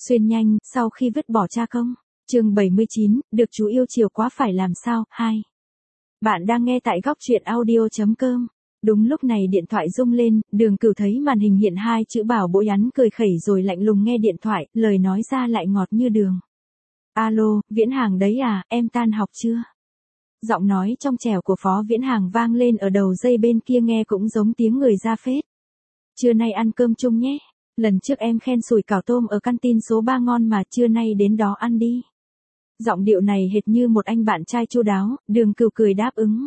Xuyên nhanh, sau khi vứt bỏ cha công. Chương 79, được chú yêu chiều quá phải làm sao? 2. Bạn đang nghe tại góc truyện audio.com. Đúng lúc này điện thoại rung lên, Đường Cửu thấy màn hình hiện hai chữ bảo bối nhắn cười khẩy rồi lạnh lùng nghe điện thoại, lời nói ra lại ngọt như đường. Alo, Viễn Hàng đấy à, em tan học chưa? Giọng nói trong trẻo của Phó Viễn Hàng vang lên ở đầu dây bên kia nghe cũng giống tiếng người ra phết. Trưa nay ăn cơm chung nhé. Lần trước em khen sủi cảo tôm ở canteen số 3 ngon mà, trưa nay đến đó ăn đi. Giọng điệu này hệt như một anh bạn trai chu đáo, Đường Cửu cười đáp ứng.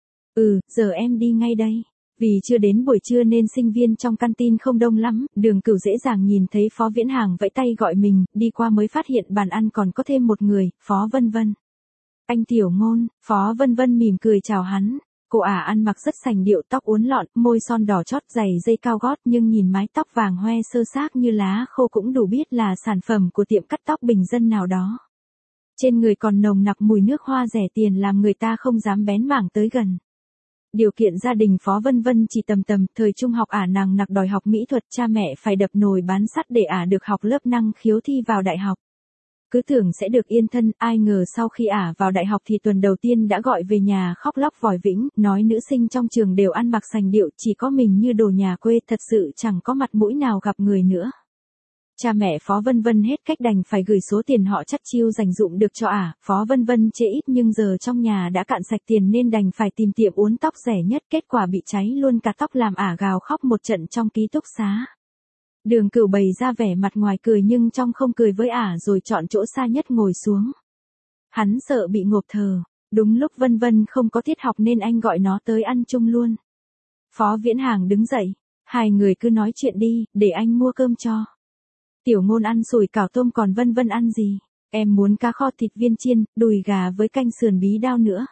Giờ em đi ngay đây. Vì chưa đến buổi trưa nên sinh viên trong canteen không đông lắm, Đường Cửu dễ dàng nhìn thấy Phó Viễn Hàng vẫy tay gọi mình, đi qua mới phát hiện bàn ăn còn có thêm một người, Phó Vân Vân. Anh Tiểu Ngôn, Phó Vân Vân mỉm cười chào hắn. Cô ả ăn mặc rất sành điệu, tóc uốn lọn, môi son đỏ chót, giày dây cao gót, nhưng nhìn mái tóc vàng hoe sơ xác như lá khô cũng đủ biết là sản phẩm của tiệm cắt tóc bình dân nào đó. Trên người còn nồng nặc mùi nước hoa rẻ tiền làm người ta không dám bén mảng tới gần. Điều kiện gia đình Phó Vân Vân chỉ tầm, thời trung học ả nằng nặc đòi học mỹ thuật, cha mẹ phải đập nồi bán sắt để ả được học lớp năng khiếu thi vào đại học. Cứ tưởng sẽ được yên thân, ai ngờ sau khi ả vào đại học thì tuần đầu tiên đã gọi về nhà khóc lóc vòi vĩnh, nói nữ sinh trong trường đều ăn mặc sành điệu, chỉ có mình như đồ nhà quê, thật sự chẳng có mặt mũi nào gặp người nữa. Cha mẹ Phó Vân Vân hết cách đành phải gửi số tiền họ chắt chiu dành dụm được cho ả. Phó Vân Vân chê ít nhưng giờ trong nhà đã cạn sạch tiền nên đành phải tìm tiệm uốn tóc rẻ nhất, kết quả bị cháy luôn cả tóc làm ả gào khóc một trận trong ký túc xá. Đường Cửu bày ra vẻ mặt ngoài cười nhưng trong không cười với ả rồi chọn chỗ xa nhất ngồi xuống. Hắn sợ bị ngộp thở. Đúng lúc Vân Vân không có tiết học nên anh gọi nó tới ăn chung luôn. Phó Viễn Hàng đứng dậy. Hai người cứ nói chuyện đi, để anh mua cơm cho. Tiểu Ngôn ăn sủi cảo tôm còn Vân Vân ăn gì? Em muốn cá kho thịt viên chiên, đùi gà với canh sườn bí đao nữa.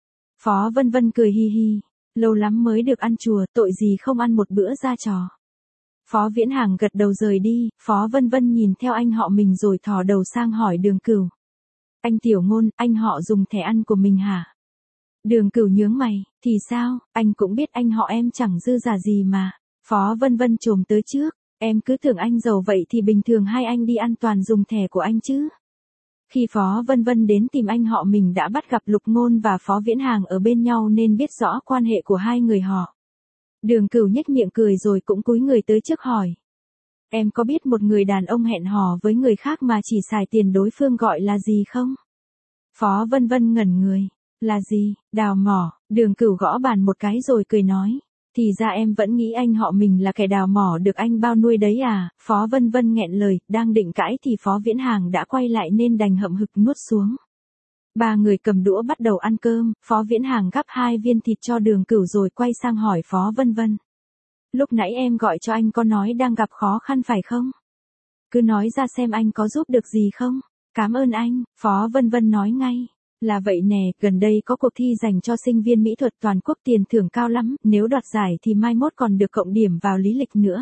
Phó Vân Vân cười hi hi. Lâu lắm mới được ăn chùa, tội gì không ăn một bữa ra trò. Phó Viễn Hàng gật đầu rời đi, Phó Vân Vân nhìn theo anh họ mình rồi thò đầu sang hỏi Đường Cửu. Anh Tiểu Ngôn, anh họ dùng thẻ ăn của mình hả? Đường Cửu nhướng mày, thì sao, anh cũng biết anh họ em chẳng dư giả gì mà. Phó Vân Vân chồm tới trước, em cứ tưởng anh giàu vậy thì bình thường hai anh đi ăn toàn dùng thẻ của anh chứ. Khi Phó Vân Vân đến tìm anh họ mình đã bắt gặp Lục Ngôn và Phó Viễn Hàng ở bên nhau nên biết rõ quan hệ của hai người họ. Đường Cửu nhếch miệng cười rồi cũng cúi người tới trước hỏi. Em có biết một người đàn ông hẹn hò với người khác mà chỉ xài tiền đối phương gọi là gì không? Phó Vân Vân ngẩn người. Là gì? Đào mỏ. Đường Cửu gõ bàn một cái rồi cười nói. Thì ra em vẫn nghĩ anh họ mình là kẻ đào mỏ được anh bao nuôi đấy à? Phó Vân Vân nghẹn lời, đang định cãi thì Phó Viễn Hàng đã quay lại nên đành hậm hực nuốt xuống. Ba người cầm đũa bắt đầu ăn cơm, Phó Viễn Hàng gắp 2 viên thịt cho Đường Cửu rồi quay sang hỏi Phó Vân Vân. Lúc nãy em gọi cho anh có nói đang gặp khó khăn phải không? Cứ nói ra xem anh có giúp được gì không? Cảm ơn anh, Phó Vân Vân nói ngay. Là vậy nè, gần đây có cuộc thi dành cho sinh viên mỹ thuật toàn quốc, tiền thưởng cao lắm, nếu đoạt giải thì mai mốt còn được cộng điểm vào lý lịch nữa.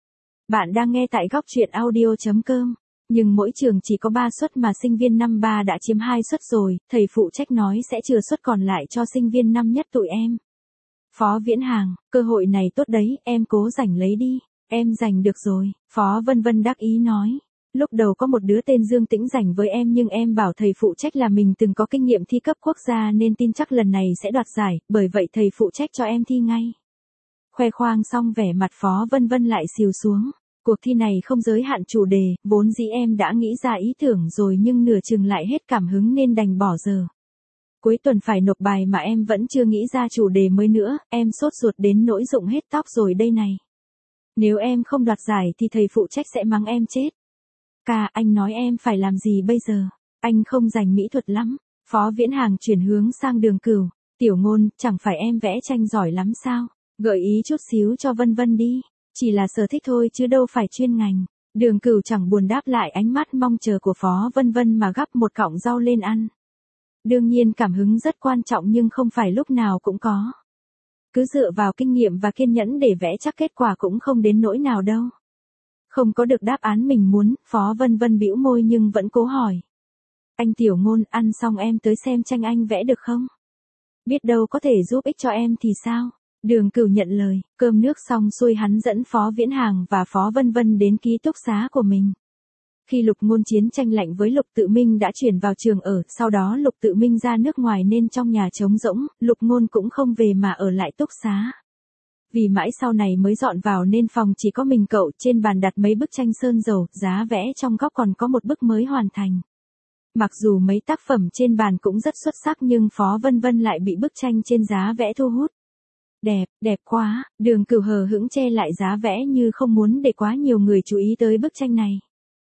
Bạn đang nghe tại góc truyện audio.com. Nhưng mỗi trường chỉ có 3 suất mà sinh viên năm 3 đã chiếm 2 suất rồi, thầy phụ trách nói sẽ chừa suất còn lại cho sinh viên năm nhất tụi em. Phó Viễn Hàng, cơ hội này tốt đấy, em cố giành lấy đi. Em giành được rồi, Phó Vân Vân đắc ý nói. Lúc đầu có một đứa tên Dương Tĩnh giành với em nhưng em bảo thầy phụ trách là mình từng có kinh nghiệm thi cấp quốc gia nên tin chắc lần này sẽ đoạt giải, bởi vậy thầy phụ trách cho em thi ngay. Khoe khoang xong vẻ mặt Phó Vân Vân lại xìu xuống. Cuộc thi này không giới hạn chủ đề, vốn dĩ em đã nghĩ ra ý tưởng rồi nhưng nửa chừng lại hết cảm hứng nên đành bỏ giờ. Cuối tuần phải nộp bài mà em vẫn chưa nghĩ ra chủ đề mới nữa, em sốt ruột đến nỗi rụng hết tóc rồi đây này. Nếu em không đoạt giải thì thầy phụ trách sẽ mắng em chết. Ca, anh nói em phải làm gì bây giờ? Anh không rành mỹ thuật lắm. Phó Viễn Hàng chuyển hướng sang Đường Cửu. Tiểu Ngôn, chẳng phải em vẽ tranh giỏi lắm sao? Gợi ý chút xíu cho Vân Vân đi. Chỉ là sở thích thôi chứ đâu phải chuyên ngành. Đường Cửu chẳng buồn đáp lại ánh mắt mong chờ của Phó Vân Vân mà gắp một cọng rau lên ăn. Đương nhiên cảm hứng rất quan trọng nhưng không phải lúc nào cũng có. Cứ dựa vào kinh nghiệm và kiên nhẫn để vẽ chắc kết quả cũng không đến nỗi nào đâu. Không có được đáp án mình muốn, Phó Vân Vân bĩu môi nhưng vẫn cố hỏi. Anh Tiểu Ngôn, ăn xong em tới xem tranh anh vẽ được không? Biết đâu có thể giúp ích cho em thì sao? Đường Cửu nhận lời, cơm nước xong xuôi hắn dẫn Phó Viễn Hàng và Phó Vân Vân đến ký túc xá của mình. Khi Lục Ngôn chiến tranh lạnh với Lục Tự Minh đã chuyển vào trường ở, sau đó Lục Tự Minh ra nước ngoài nên trong nhà trống rỗng, Lục Ngôn cũng không về mà ở lại túc xá. Vì mãi sau này mới dọn vào nên phòng chỉ có mình cậu, trên bàn đặt mấy bức tranh sơn dầu, giá vẽ trong góc còn có một bức mới hoàn thành. Mặc dù mấy tác phẩm trên bàn cũng rất xuất sắc nhưng Phó Vân Vân lại bị bức tranh trên giá vẽ thu hút. Đẹp, đẹp quá, Đường Cửu hờ hững che lại giá vẽ như không muốn để quá nhiều người chú ý tới bức tranh này.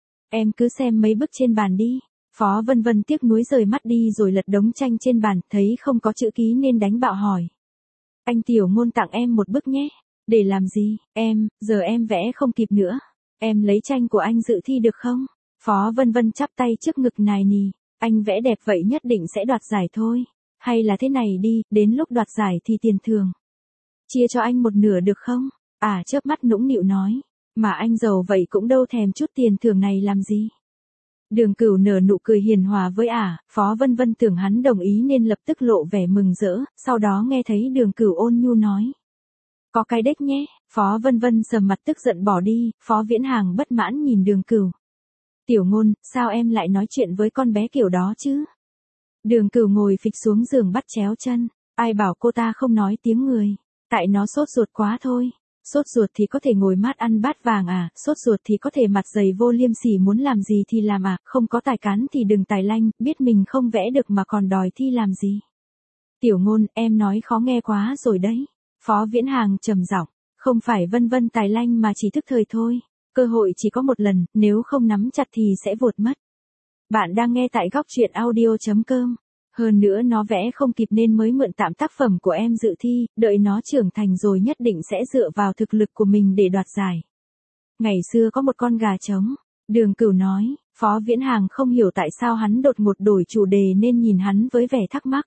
Em cứ xem mấy bức trên bàn đi. Phó Vân Vân tiếc nuối rời mắt đi rồi lật đống tranh trên bàn, thấy không có chữ ký nên đánh bạo hỏi. Anh Tiểu Ngôn tặng em một bức nhé. Để làm gì, giờ em vẽ không kịp nữa. Em lấy tranh của anh dự thi được không? Phó Vân Vân chắp tay trước ngực nài nỉ. Anh vẽ đẹp vậy nhất định sẽ đoạt giải thôi. Hay là thế này đi, đến lúc đoạt giải thì tiền thưởng. Chia cho anh một nửa được không? Chớp mắt nũng nịu nói. Mà anh giàu vậy cũng đâu thèm chút tiền thưởng này làm gì. Đường Cửu nở nụ cười hiền hòa với Phó Vân Vân tưởng hắn đồng ý nên lập tức lộ vẻ mừng rỡ, sau đó nghe thấy Đường Cửu ôn nhu nói. Có cái đếch nhé, Phó Vân Vân sầm mặt tức giận bỏ đi, Phó Viễn Hàng bất mãn nhìn Đường Cửu. Tiểu Ngôn, sao em lại nói chuyện với con bé kiểu đó chứ? Đường Cửu ngồi phịch xuống giường bắt chéo chân, ai bảo cô ta không nói tiếng người, tại nó sốt ruột quá thôi. Sốt ruột thì có thể ngồi mát ăn bát vàng sốt ruột thì có thể mặt dày vô liêm sỉ muốn làm gì thì làm không có tài cán thì đừng tài lanh, biết mình không vẽ được mà còn đòi thi làm gì. Tiểu Ngôn, em nói khó nghe quá rồi đấy. Phó Viễn Hàng trầm giọng, không phải Vân Vân tài lanh mà chỉ thức thời thôi. Cơ hội chỉ có một lần, nếu không nắm chặt thì sẽ vụt mất. Bạn đang nghe tại góc truyện audio.com. Hơn nữa nó vẽ không kịp nên mới mượn tạm tác phẩm của em dự thi, đợi nó trưởng thành rồi nhất định sẽ dựa vào thực lực của mình để đoạt giải. Ngày xưa có một con gà trống, Đường Cửu nói, Phó Viễn Hàng không hiểu tại sao hắn đột ngột đổi chủ đề nên nhìn hắn với vẻ thắc mắc.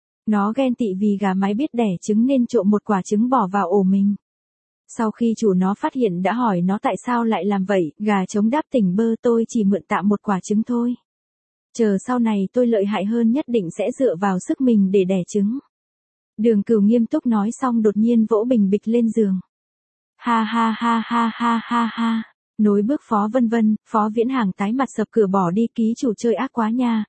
Nó ghen tị vì gà mái biết đẻ trứng nên trộm một quả trứng bỏ vào ổ mình. Sau khi chủ nó phát hiện đã hỏi nó tại sao lại làm vậy, gà trống đáp tỉnh bơ tôi chỉ mượn tạm một quả trứng thôi. Chờ sau này tôi lợi hại hơn nhất định sẽ dựa vào sức mình để đẻ trứng. Đường Cửu nghiêm túc nói xong đột nhiên vỗ bình bịch lên giường. Ha ha ha ha ha ha ha. Nối bước Phó Vân Vân, Phó Viễn Hàng tái mặt sập cửa bỏ đi, ký chủ chơi ác quá nha,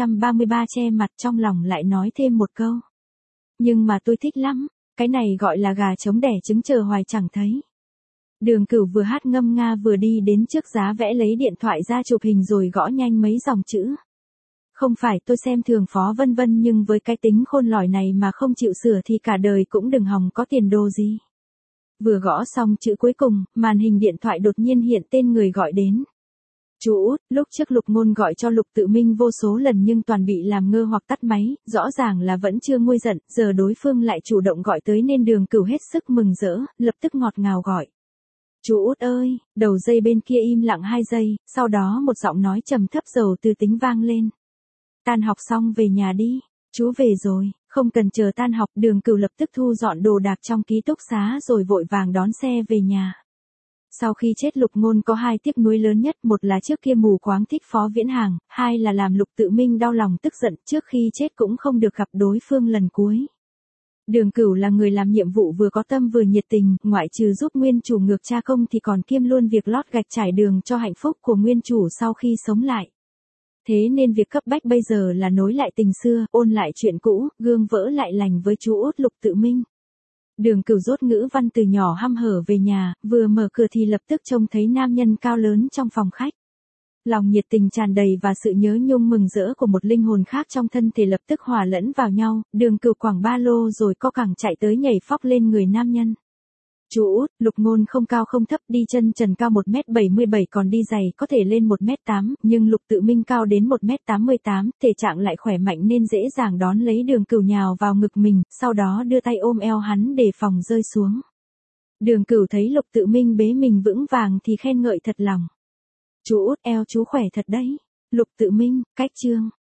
233 che mặt trong lòng lại nói thêm một câu. Nhưng mà tôi thích lắm, cái này gọi là gà trống đẻ trứng chờ hoài chẳng thấy. Đường Cửu vừa hát ngâm nga vừa đi đến trước giá vẽ lấy điện thoại ra chụp hình rồi gõ nhanh mấy dòng chữ. Không phải tôi xem thường Phó Vân Vân nhưng với cái tính khôn lỏi này mà không chịu sửa thì cả đời cũng đừng hòng có tiền đồ gì. Vừa gõ xong chữ cuối cùng, màn hình điện thoại đột nhiên hiện tên người gọi đến. Chú Út, lúc trước Lục Ngôn gọi cho Lục Tự Minh vô số lần nhưng toàn bị làm ngơ hoặc tắt máy, rõ ràng là vẫn chưa nguôi giận, giờ đối phương lại chủ động gọi tới nên Đường Cửu hết sức mừng rỡ, lập tức ngọt ngào gọi. Chú Út ơi, đầu dây bên kia im lặng 2 giây, sau đó một giọng nói trầm thấp dầu từ tính vang lên. Tan học xong về nhà đi, chú về rồi, không cần chờ tan học. Đường Cửu lập tức thu dọn đồ đạc trong ký túc xá rồi vội vàng đón xe về nhà. Sau khi chết Lục Ngôn có 2 tiếc nuối lớn nhất, một là trước kia mù quáng thích Phó Viễn Hàng, 2 là làm Lục Tự Minh đau lòng tức giận, trước khi chết cũng không được gặp đối phương lần cuối. Đường Cửu là người làm nhiệm vụ vừa có tâm vừa nhiệt tình, ngoại trừ giúp nguyên chủ ngược cha công thì còn kiêm luôn việc lót gạch trải đường cho hạnh phúc của nguyên chủ sau khi sống lại. Thế nên việc cấp bách bây giờ là nối lại tình xưa, ôn lại chuyện cũ, gương vỡ lại lành với chú Út Lục Tự Minh. Đường Cửu dốt ngữ văn từ nhỏ hăm hở về nhà, vừa mở cửa thì lập tức trông thấy nam nhân cao lớn trong phòng khách. Lòng nhiệt tình tràn đầy và sự nhớ nhung mừng rỡ của một linh hồn khác trong thân thể lập tức hòa lẫn vào nhau, Đường Cửu quẳng ba lô rồi co cẳng chạy tới nhảy phóc lên người nam nhân. Chú Út, Lục Ngôn không cao không thấp, đi chân trần cao 1m77 còn đi giày có thể lên 1m8, nhưng Lục Tự Minh cao đến 1m88, thể trạng lại khỏe mạnh nên dễ dàng đón lấy Đường Cửu nhào vào ngực mình, sau đó đưa tay ôm eo hắn để phòng rơi xuống. Đường Cửu thấy Lục Tự Minh bế mình vững vàng thì khen ngợi thật lòng. Chú Út, eo chú khỏe thật đấy. Lục Tự Minh, cách chương.